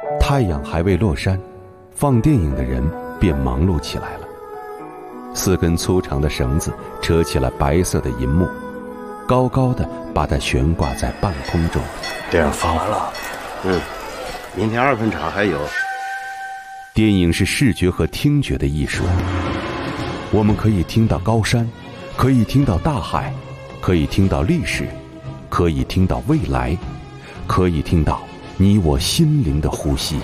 太阳还未落山，放电影的人便忙碌起来了。4根粗长的绳子扯起了白色的银幕，高高的把它悬挂在半空中。 电影放完了， 明天2分场还有。 电影是视觉和听觉的艺术，我们可以听到高山，可以听到大海，可以听到历史，可以听到未来，可以听到你我心灵的呼吸。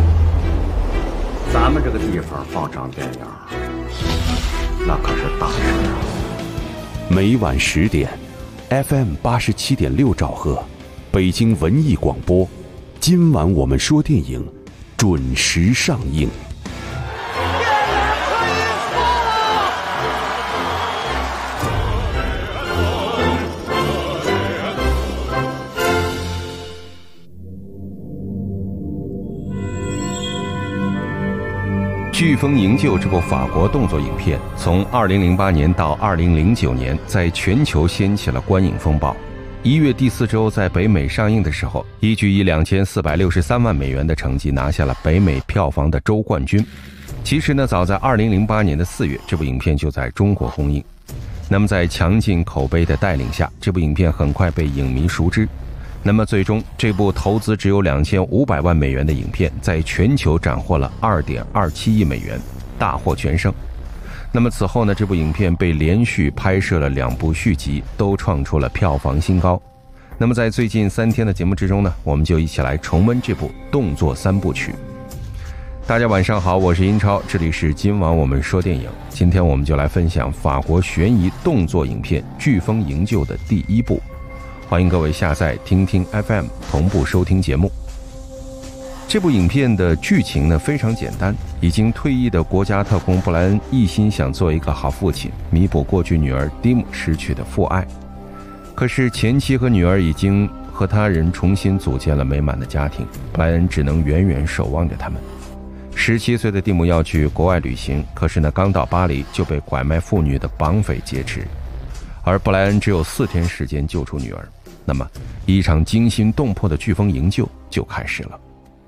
咱们这个地方放场电影，那可是大事啊！ 每晚10点 ，FM 87.6兆赫，北京文艺广播。今晚我们说电影，准时上映。《飓风营救》这部法国动作影片，从2008年到2009年，在全球掀起了观影风暴。1月第4周在北美上映的时候，一举以2463万美元的成绩拿下了北美票房的周冠军。其实呢，早在2008年的4月，这部影片就在中国公映。那么在强劲口碑的带领下，这部影片很快被影迷熟知。那么最终，这部投资只有2500万美元的影片，在全球斩获了2.27亿美元，大获全胜。那么此后呢，这部影片被连续拍摄了2部续集，都创出了票房新高。那么在最近3天的节目之中呢，我们就一起来重温这部动作3部曲。大家晚上好，我是英超，这里是今晚我们说电影。今天我们就来分享法国悬疑动作影片《飓风营救》的第1部。欢迎各位下载听听 FM 同步收听节目。这部影片的剧情呢非常简单，已经退役的国家特工布莱恩一心想做一个好父亲，弥补过去女儿蒂姆失去的父爱。可是前妻和女儿已经和他人重新组建了美满的家庭，布莱恩只能远远守望着他们。17岁的蒂姆要去国外旅行，可是呢刚到巴黎就被拐卖妇女的绑匪劫持，而布莱恩只有4天时间救出女儿。那么一场惊心动魄的飓风营救就开始了。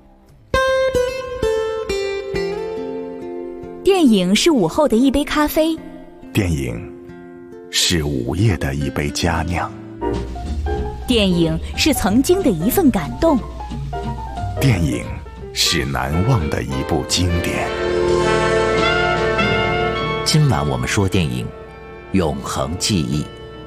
电影是午后的一杯咖啡， 电影是午夜的一杯佳酿， 电影是曾经的一份感动， 电影是难忘的一部经典。 今晚我们说电影，永恒记忆。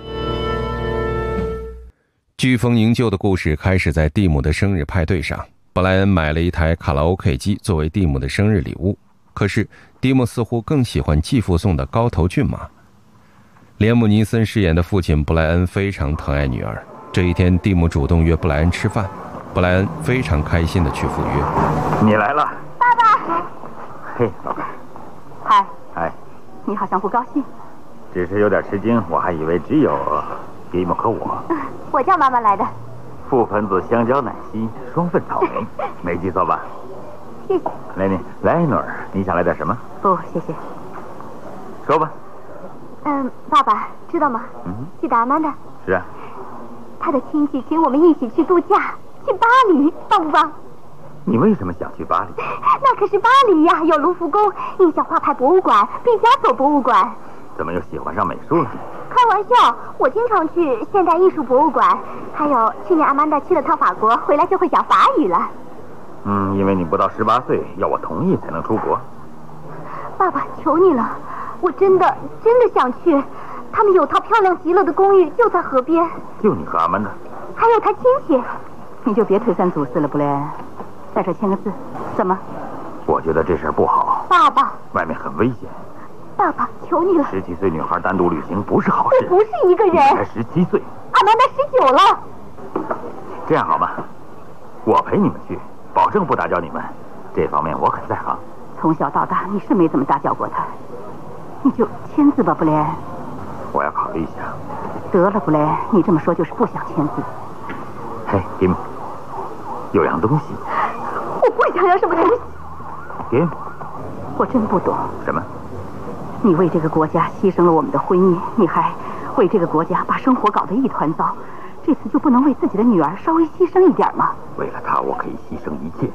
飓风营救的故事开始在蒂姆的生日派对上，布莱恩买了一台卡拉 OK 机作为蒂姆的生日礼物。可是蒂姆似乎更喜欢继父送的高头骏马。连姆尼森饰演的父亲布莱恩非常疼爱女儿。这一天，蒂姆主动约布莱恩吃饭，布莱恩非常开心地去赴约。 你来了， 爸爸。 嘿，老板。 嗨，你好像不高兴。 只是有点吃惊，我还以为只有蒂姆和我。 我叫妈妈来的。 覆盆子香蕉奶昔，双份草莓，没记错吧？ 谢谢。 莱诺尔，你想来点什么？ 不，谢谢。 说吧。 爸爸知道吗？记得阿曼达。 是啊。 他的亲戚请我们一起去度假，去巴黎，棒不棒？ 你为什么想去巴黎？ 那可是巴黎呀，有卢浮宫、印象画派博物馆、毕加索博物馆。 怎么又喜欢上美术了？ 开玩笑，我经常去现代艺术博物馆，还有去年阿曼达去了趟法国，回来就会讲法语了。 因为你不到18岁，要我同意才能出国。 爸爸，求你了，我真的想去。他们有套漂亮极了的公寓，就在河边。 就你和阿曼达， 还有他亲戚。你就别推三阻四了，布莱恩，在这签个字。怎么？ 我觉得这事儿不好。 爸爸， 外面很危险。 爸爸，求你了。 17岁女孩单独旅行不是好事。 这不是一个人。 你才17岁。 阿曼达19了。 这样好吗？我陪你们去，保证不打搅你们。这方面我很在行。 从小到大，你是没怎么打搅过他。你就签字吧，布莱恩。 我要考虑一下。 得了，布莱恩，你这么说就是不想签字。 嘿，蒂姆，有样东西。 我不想要什么东西。 蒂姆， 我真不懂。 什么？ 你为这个国家牺牲了我们的婚姻，你还为这个国家把生活搞得一团糟，这次就不能为自己的女儿稍微牺牲一点吗？ 为了她，我可以牺牲一切。 那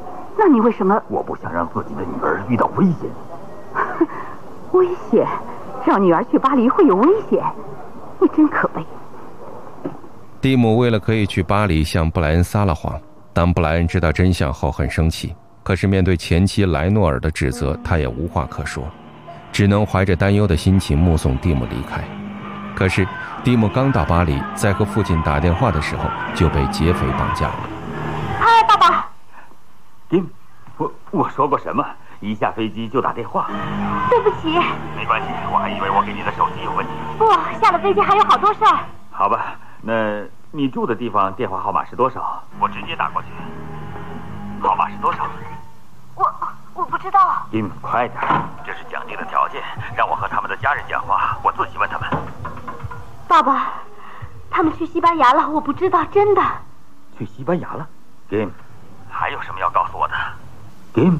那你为什么？ 我不想让自己的女儿遇到危险。 危险？让女儿去巴黎会有危险？你真可悲。 蒂姆为了可以去巴黎，向布莱恩撒了谎。当布莱恩知道真相后，很生气。可是面对前妻莱诺尔的指责，他也无话可说，只能怀着担忧的心情目送蒂姆离开。可是蒂姆刚到巴黎，在和父亲打电话的时候，就被劫匪绑架了。 嗨，爸爸。 蒂姆，我说过什么？一下飞机就打电话。 对不起。 没关系，我还以为我给你的手机有问题。 不，下了飞机还有好多事儿。 好吧，那你住的地方电话号码是多少？我直接打过去。号码是多少？ 我不知道。 蒂姆，快点，这是奖定的条件，让我和他们的家人讲话，我自己问他们。 爸爸，他们去西班牙了，我不知道，真的。 去西班牙了 ？Game， 还有什么要告诉我的 ？Game。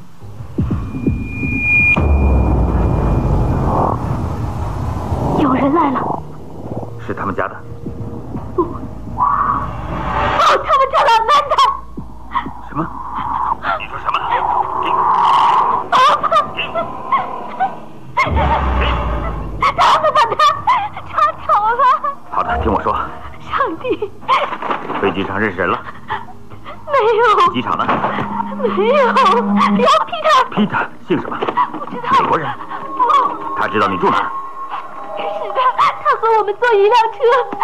有人来了。 是他们家的。 不，他们找了曼达。 什么？你说什么？ 他们把他抓走了。 好的，听我说。 上帝！ 飞机上认识人了？ 没有。 机场呢？ 没有。要 Peter， 姓什么？ 不知道。 美国人？ 不。 他知道你住哪儿？ 是的，他和我们坐一辆车。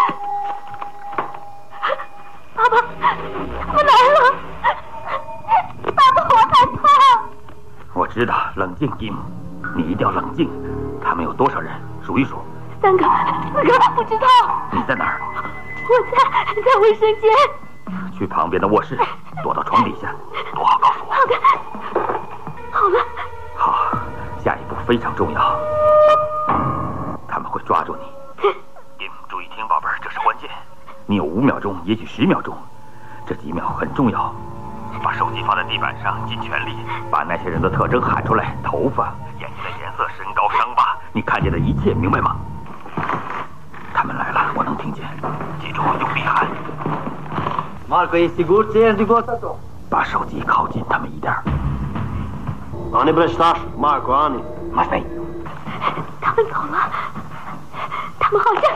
爸爸，他们来了。爸爸，我害怕。 我知道，冷静 ，Kim， 你一定要冷静。他们有多少人？数一数。 3个、4个，不知道。 你在哪儿？ 我在卫生间。 去旁边的卧室，躲到床底下，躲好告诉我。 好的。好了。 好，下一步非常重要，他们会抓住你。Kim， 注意听，宝贝儿，这是关键。你有5秒钟，也许10秒钟，这几秒很重要。把手机放在地板上，尽全力把那些人的特征喊出来：头发、眼睛的颜色、身高、伤疤，你看见的一切，明白吗？他们来了，我能听见。记住，用力喊。 Marco è sicuro di cosa to? 把手机靠近他们一点。 Ani prestaš, Marco, Ani. 马飞。 他们走了，他们好像。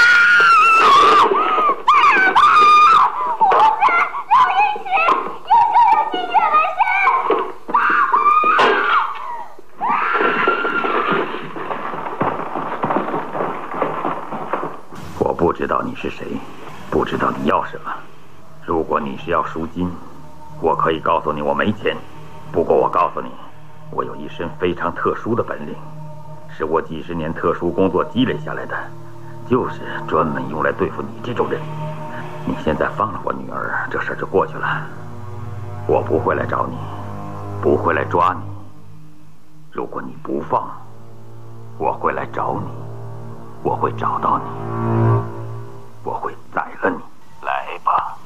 我不知道你是谁，不知道你要什么。如果你是要赎金，我可以告诉你我没钱。不过我告诉你，我有一身非常特殊的本领，是我几十年特殊工作积累下来的，就是专门用来对付你这种人。你现在放了我女儿，这事儿就过去了。我不会来找你，不会来抓你。如果你不放，我会来找你，我会找到你，我会宰了你。来吧。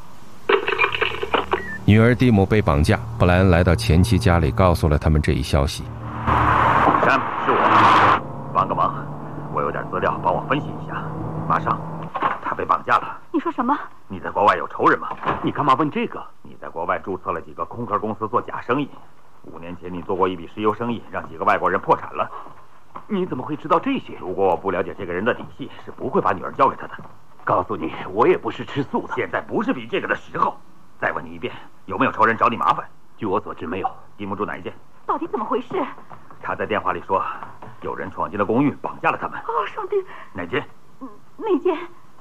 女儿蒂姆被绑架，布莱恩来到前妻家里，告诉了他们这一消息。 山姆，是我，帮个忙，我有点资料，帮我分析一下。马上，他被绑架了。 你说什么？ 你在国外有仇人吗？你干嘛问这个？你在国外注册了几个空壳公司做假生意，5年前你做过一笔石油生意，让几个外国人破产了。 你怎么会知道这些？ 如果我不了解这个人的底细，是不会把女儿交给他的。 告诉你，我也不是吃素的。 现在不是比这个的时候。再问你一遍，有没有仇人找你麻烦？ 据我所知，没有。 蒂姆住哪一间？ 到底怎么回事？ 他在电话里说，有人闯进了公寓，绑架了他们。 哦，上帝！ 哪间？ 那间。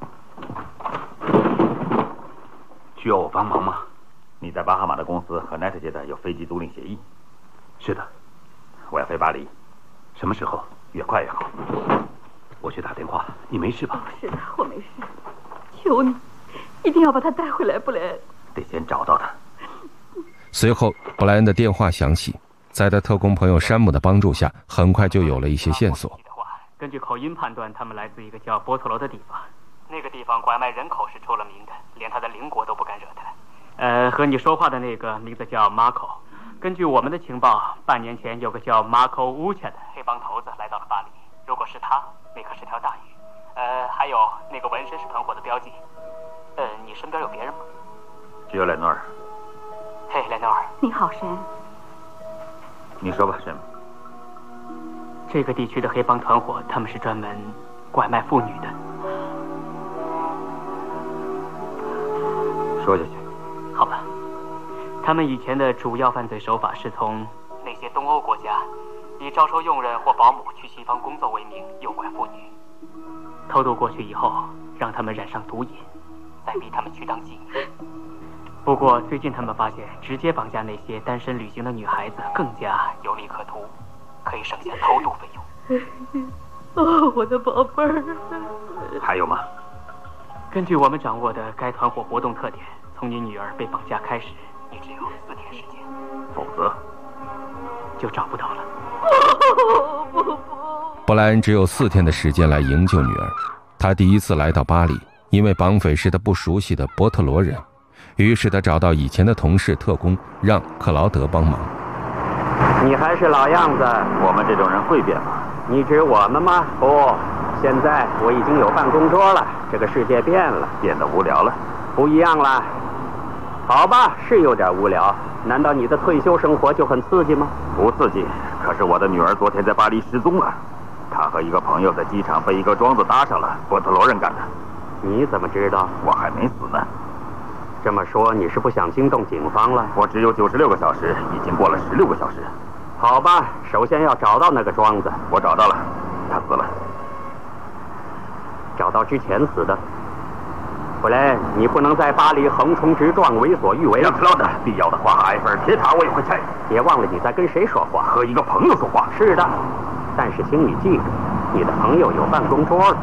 需要我帮忙吗？ 你在巴哈马的公司和 NetJet 有飞机租赁协议。 是的。 我要飞巴黎。 什么时候？ 越快越好。 我去打电话。你没事吧？ 是的，我没事。求你，一定要把他带回来，布莱恩。 得先找到他。 随后，布莱恩的电话响起，在他特工朋友山姆的帮助下，很快就有了一些线索。 根据口音判断，他们来自一个叫波特罗的地方。那个地方拐卖人口是出了名的，连他的邻国都不敢惹他。和你说话的那个名字叫马可。根据我们的情报，半年前有个叫马可乌切的黑帮头子来到了巴黎。如果是他，那可是条大鱼。还有那个纹身是团伙的标记。你身边有别人吗？ 只有莱诺尔。 嘿，莱诺尔。 你好，神。 你说吧，什么？ 这个地区的黑帮团伙，他们是专门拐卖妇女的。 说下去。 好吧，他们以前的主要犯罪手法是从那些东欧国家以招收佣人或保姆去西方工作为名诱拐妇女，偷渡过去以后，让他们染上毒瘾，再逼他们去当妓女。不过最近他们发现，直接绑架那些单身旅行的女孩子更加有利可图，可以省下偷渡费用。 哦，我的宝贝儿。 还有吗？ 根据我们掌握的该团伙活动特点，从你女儿被绑架开始，你只有4天时间， 否则就找不到了。 布莱恩只有4天的时间来营救女儿。他第一次来到巴黎，因为绑匪是他不熟悉的波特罗人，于是他找到以前的同事特工，让克劳德帮忙。 你还是老样子， 我们这种人会变吗？ 你指我们吗？不，现在我已经有办公桌了，这个世界变了， 变得无聊了， 不一样了。好吧，是有点无聊。难道你的退休生活就很刺激吗？ 不刺激。可是我的女儿昨天在巴黎失踪了，她和一个朋友在机场被一个庄子搭上了，波特罗人干的。 你怎么知道？ 我还没死呢。 这么说你是不想惊动警方了？ 我只有96个小时，已经过了16个小时。 好吧，首先要找到那个庄子。 我找到了，他死了。 找到之前死的。布莱恩，你不能在巴黎横冲直撞、为所欲为。 让克劳德，必要的话，埃菲尔铁塔我也会拆。 别忘了你在跟谁说话？ 和一个朋友说话。 是的，但是请你记住，你的朋友有办公桌了。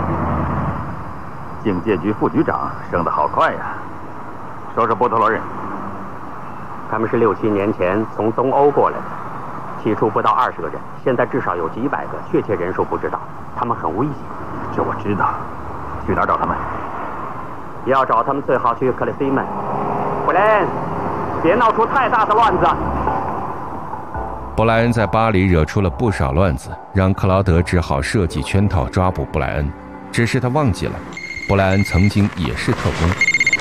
警戒局副局长升得好快呀！说说波特罗人。 他们是6、7年前从东欧过来的，起初不到20个人，现在至少有几百个，确切人数不知道。他们很危险。 这我知道。去哪儿找他们？ 要找他们最好去克里西门。布莱恩，别闹出太大的乱子。 布莱恩在巴黎惹出了不少乱子，让克劳德只好设计圈套抓捕布莱恩。只是他忘记了，布莱恩曾经也是特工。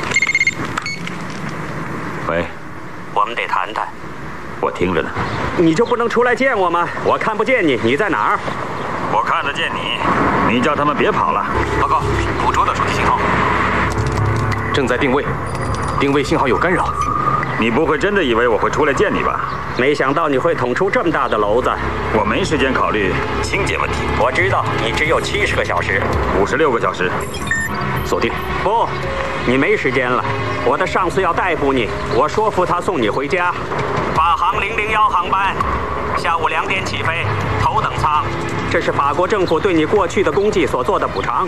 喂， 我们得谈谈。 我听着呢。 你就不能出来见我吗？我看不见你，你在哪儿？ 我看得见你，你叫他们别跑了。 报告，捕捉到手机信号，正在定位，定位信号有干扰。 你不会真的以为我会出来见你吧？ 没想到你会捅出这么大的篓子。 我没时间考虑清洁问题。 我知道你只有70个小时 ，56个小时。 锁定。 不，你没时间了。我的上司要逮捕你，我说服他送你回家。法航001航班，下午2点起飞，头等舱。这是法国政府对你过去的功绩所做的补偿。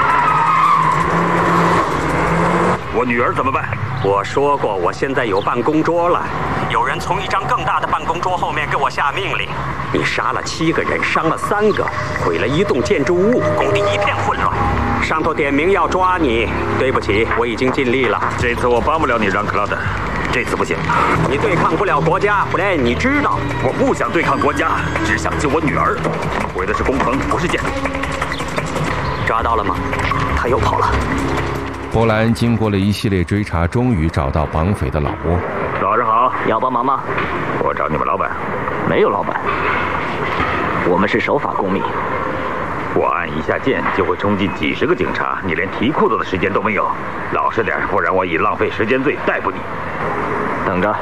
我女儿怎么办？ 我说过，我现在有办公桌了。有人从一张更大的办公桌后面给我下命令。你杀了7个人，伤了3个，毁了一栋建筑物，工地一片混乱。上头点名要抓你。对不起，我已经尽力了。 这次我帮不了你，让克劳德。这次不行。 你对抗不了国家，布莱恩，你知道。 我不想对抗国家，只想救我女儿。为的是公平，不是剑。 抓到了吗？他又跑了。 波莱恩经过了一系列追查，终于找到绑匪的老窝。 早上好， 要帮忙吗？ 我找你们老板。 没有老板，我们是守法公民。 我按一下键就会冲进几10个警察，你连提裤子的时间都没有。老实点，不然我以浪费时间罪逮捕你。 等着。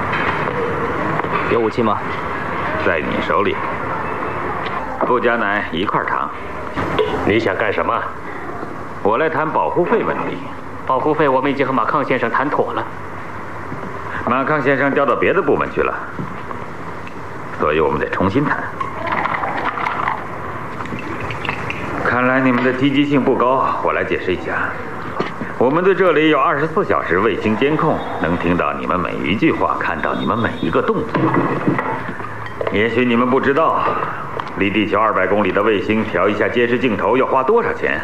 有武器吗？ 在你手里。不加奶1块糖。 你想干什么？ 我来谈保护费问题。 保护费我们已经和马康先生谈妥了。 马康先生调到别的部门去了，所以我们得重新谈。看来你们的积极性不高，我来解释一下。我们对这里有24小时卫星监控，能听到你们每一句话，看到你们每一个动作。也许你们不知道，离地球200公里的卫星调一下监视镜头要花多少钱？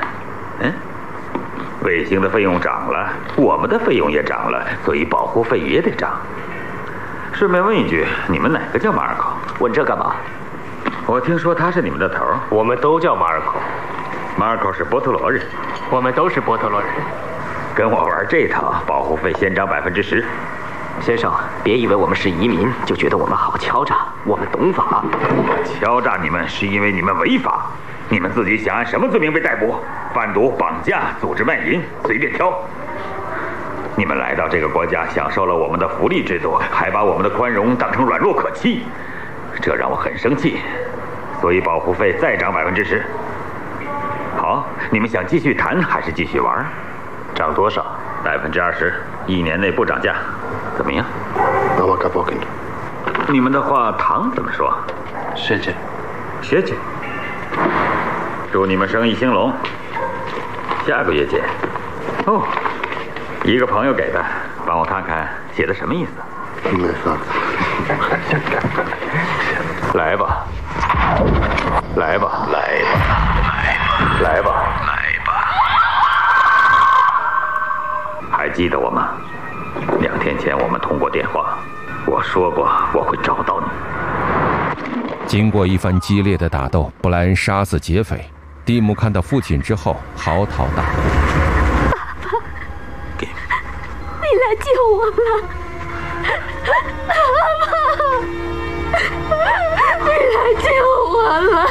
卫星的费用涨了，我们的费用也涨了，所以保护费也得涨。顺便问一句，你们哪个叫马尔口？ 问这干嘛？ 我听说他是你们的头。 我们都叫马尔口。 马尔口是波特罗人。 我们都是波特罗人。 跟我玩这套，保护费先涨10%。 先生，别以为我们是移民就觉得我们好敲诈，我们懂法。 敲诈你们是因为你们违法，你们自己想按什么罪名被逮捕？贩毒、绑架、组织卖淫，随便挑。你们来到这个国家，享受了我们的福利制度，还把我们的宽容当成软弱可欺，这让我很生气。所以保护费再涨10%。好，你们想继续谈还是继续玩？ 涨多少 ？20%，1年内不涨价，怎么样？你们的话糖怎么说？ 谢谢。 祝你们生意兴隆。下个月见。哦，一个朋友给的，帮我看看写的什么意思。来吧，来吧，来吧，来吧，来吧。还记得我吗？2天前我们通过电话，我说过我会找到你。 经过一番激烈的打斗，布莱恩杀死劫匪。蒂姆看到父亲之后嚎啕大哭。 爸爸，你来救我了！爸爸，你来救我了！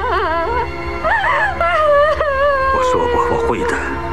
我说过我会的。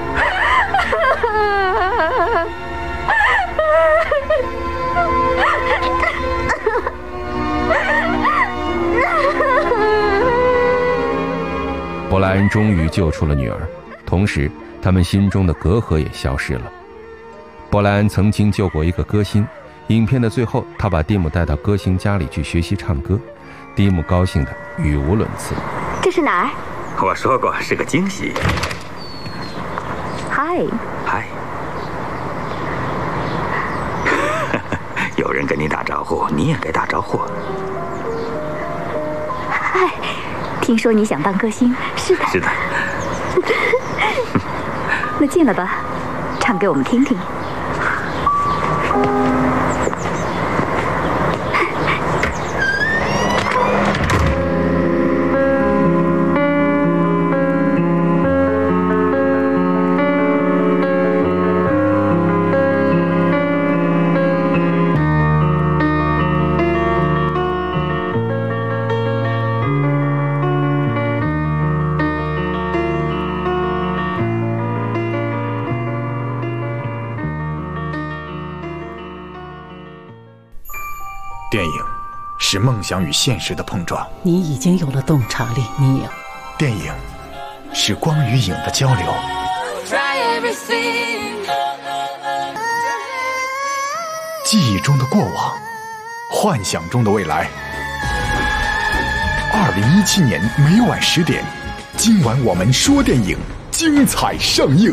布莱恩终于救出了女儿，同时他们心中的隔阂也消失了。布莱恩曾经救过一个歌星，影片的最后他把蒂姆带到歌星家里去学习唱歌，蒂姆高兴的语无伦次。 这是哪儿？ 我说过是个惊喜。 嗨。 有人跟你打招呼，你也该打招呼。 嗨，听说你想当歌星？是的。 是的。 那进来吧，唱给我们听听。 电影是梦想与现实的碰撞。 你已经有了洞察力，你有。 电影是光与影的交流。记忆中的过往，幻想中的未来。2017年每晚10点，今晚我们说电影，精彩上映。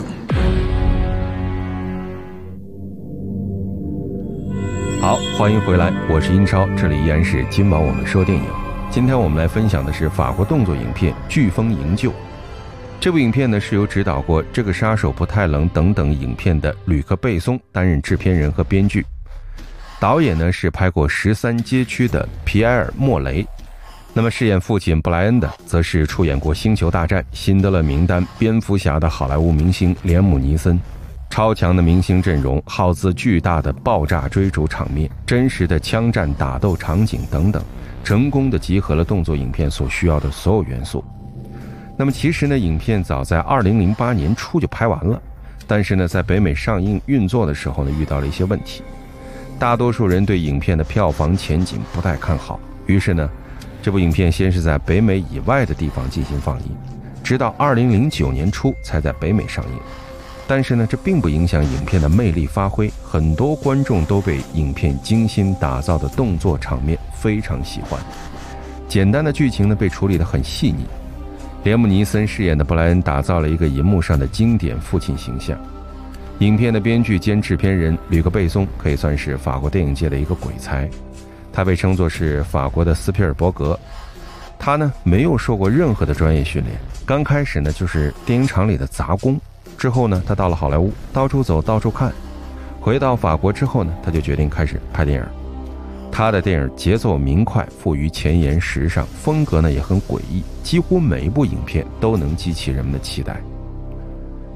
好，欢迎回来，我是英超，这里依然是今晚我们说电影。今天我们来分享的是法国动作影片《飓风营救》。这部影片呢是由指导过《这个杀手不太冷》等等影片的吕克·贝松担任制片人和编剧，导演呢是拍过《13街区》的皮埃尔·莫雷。那么饰演父亲布莱恩的，则是出演过《星球大战》、《辛德勒名单》、《蝙蝠侠》的好莱坞明星连姆·尼森。超强的明星阵容，耗资巨大的爆炸追逐场面，真实的枪战打斗场景等等，成功的集合了动作影片所需要的所有元素。那么其实呢，影片早在2008年初就拍完了，但是呢，在北美上映运作的时候呢，遇到了一些问题。大多数人对影片的票房前景不太看好，于是呢，这部影片先是在北美以外的地方进行放映，直到2009年初才在北美上映。但是呢，这并不影响影片的魅力发挥，很多观众都被影片精心打造的动作场面非常喜欢。简单的剧情呢，被处理得很细腻。连姆·尼森饰演的布莱恩打造了一个银幕上的经典父亲形象。影片的编剧兼制片人吕克·贝松可以算是法国电影界的一个鬼才，他被称作是法国的斯皮尔伯格。他呢，没有受过任何的专业训练，刚开始呢就是电影厂里的杂工。之后呢，他到了好莱坞，到处走，到处看。回到法国之后呢，他就决定开始拍电影。他的电影节奏明快，富于前沿时尚，风格呢也很诡异，几乎每一部影片都能激起人们的期待。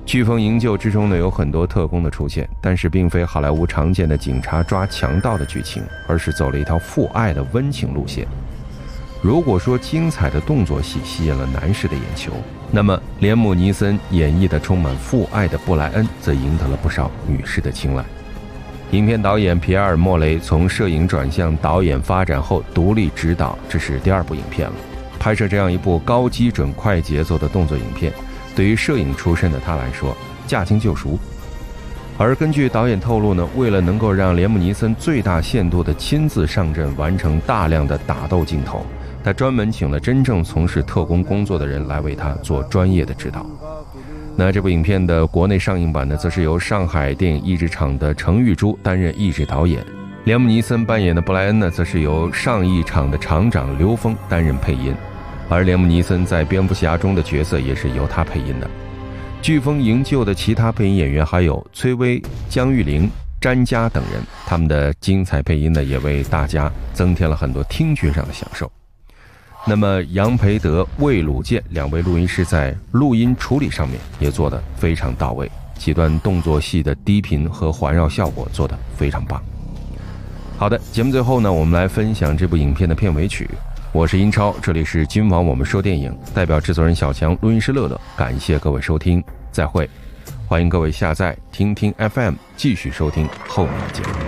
飓风营救之中呢，有很多特工的出现，但是并非好莱坞常见的警察抓强盗的剧情，而是走了一条父爱的温情路线。如果说精彩的动作戏吸引了男士的眼球，那么连姆尼森演绎的充满父爱的布莱恩则赢得了不少女士的青睐。影片导演皮埃尔·莫雷从摄影转向导演发展后独立执导，这是第2部影片了。拍摄这样一部高基准快节奏的动作影片，对于摄影出身的他来说驾轻就熟。而根据导演透露呢，为了能够让连姆尼森最大限度地亲自上阵完成大量的打斗镜头，他专门请了真正从事特工工作的人来为他做专业的指导。那这部影片的国内上映版呢，则是由上海电影译制厂的程玉珠担任译制导演，连姆尼森扮演的布莱恩呢，则是由上译厂的厂长刘峰担任配音，而连姆尼森在蝙蝠侠中的角色也是由他配音的。飓风营救的其他配音演员还有崔薇、姜玉玲、詹佳等人，他们的精彩配音呢，也为大家增添了很多听觉上的享受。那么杨培德、魏鲁健2位录音师在录音处理上面也做得非常到位，几段动作戏的低频和环绕效果做得非常棒。好的，节目最后呢，我们来分享这部影片的片尾曲。我是英超，这里是今晚我们说电影，代表制作人小强，录音师乐乐，感谢各位收听，再会。欢迎各位下载听听 FM， 继续收听后面的节目。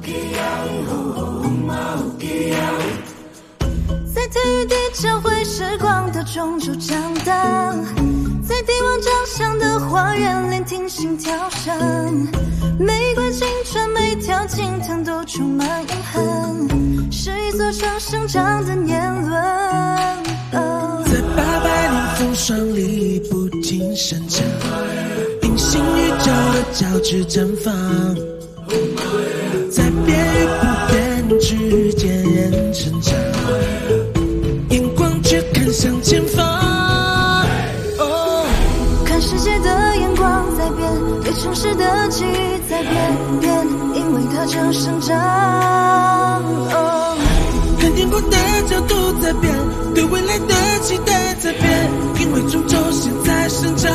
在体育地教会时光的中柱长大，在帝王长相的花园聆听心跳声，玫瑰青春每条经藤都充满永恒，是一座城生长的年轮。 在800年风霜里不停生长，隐形宇宙的交织绽放，在变与不变之间人成长，眼光却看向前方。 看世界的眼光在变，对城市的记忆在变，因为它正生长。 看天空的角度在变，对未来的期待在变，因为终究现在生长。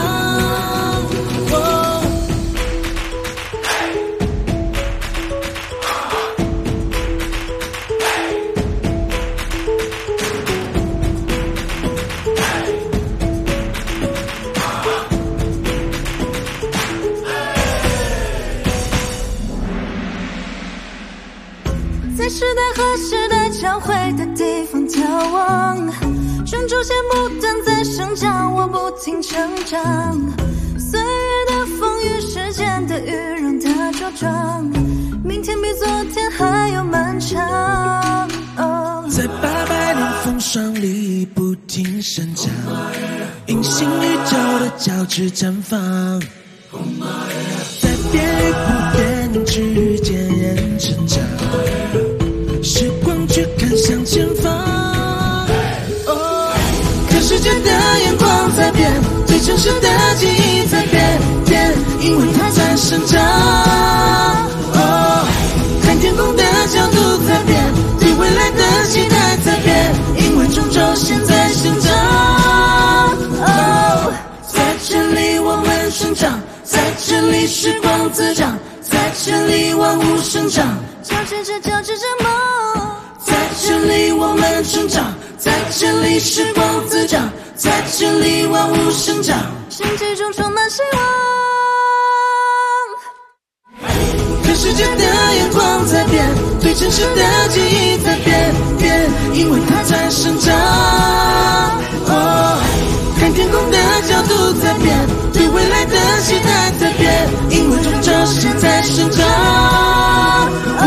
在时代和时代交汇的地方眺望，专注些不断在生长，我不停成长。岁月的风雨，时间的雨，让它茁壮，明天比昨天还要漫长。 在800年风霜里不停生长，隐形宇宙的交织绽放，在变与不变之间人成长，时光却看向前方。看世界的眼光在变，对城市的记忆在变，因为它在生长。看天空的角度在变，对未来的期待在变，因为终究现在生长。在这里我们生长，在这里时光滋长，在这里万物生长， 交织着梦。 在这里我们生长，在这里时光滋长，在这里万物生长， 生气中充满希望。 看世界的眼光在变，对城市的记忆在变，因为它在生长。看天空的角度在变，对未来的期待在变，因为终究现在生长。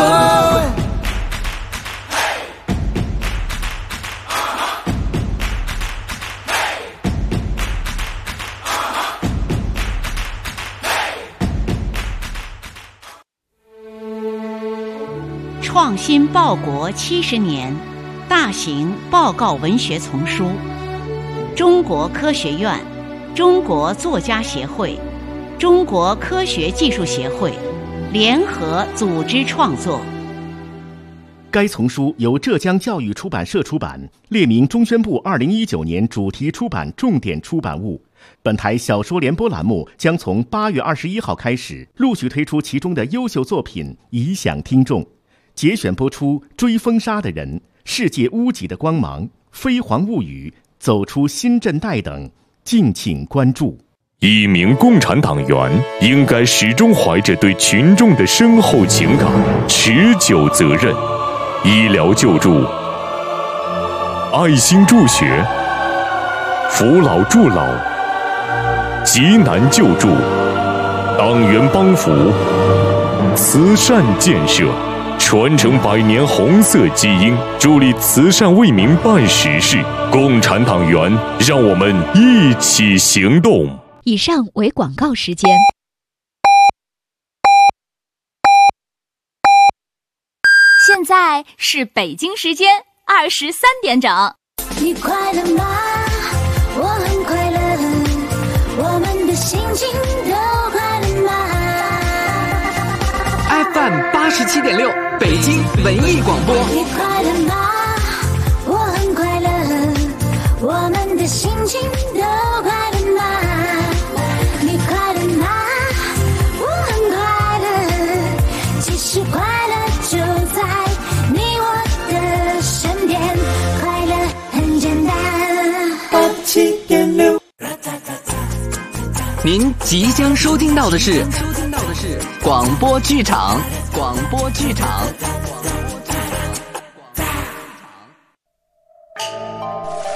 创新报国70年大型报告文学丛书，中国科学院、中国作家协会、中国科学技术协会联合组织创作。 该丛书由浙江教育出版社出版，列明中宣部2019年主题出版重点出版物。本台小说联播栏目将从8月21号开始陆续推出其中的优秀作品，以享听众。节选播出《追风沙的人》、《世界屋脊的光芒》、《飞黄物语》、《走出新震带》等，敬请关注。 一名共产党员应该始终怀着对群众的深厚情感、持久责任。医疗救助、爱心助学、扶老助老、急难救助、党员帮扶、慈善建设，传承100年红色基因，助力慈善为民办实事。共产党员，让我们一起行动。 以上为广告时间。现在是北京时间23点整。 你快乐吗？我很快乐，我们的心情都快乐吗？ FM87.6北京文艺广播。 你快乐吗？我很快乐，我们的心情都快乐吗？你快乐吗？我很快乐，其实快乐就在你我的身边，快乐很简单。 87.6。 您即将收听到的是广播剧场，广播剧场。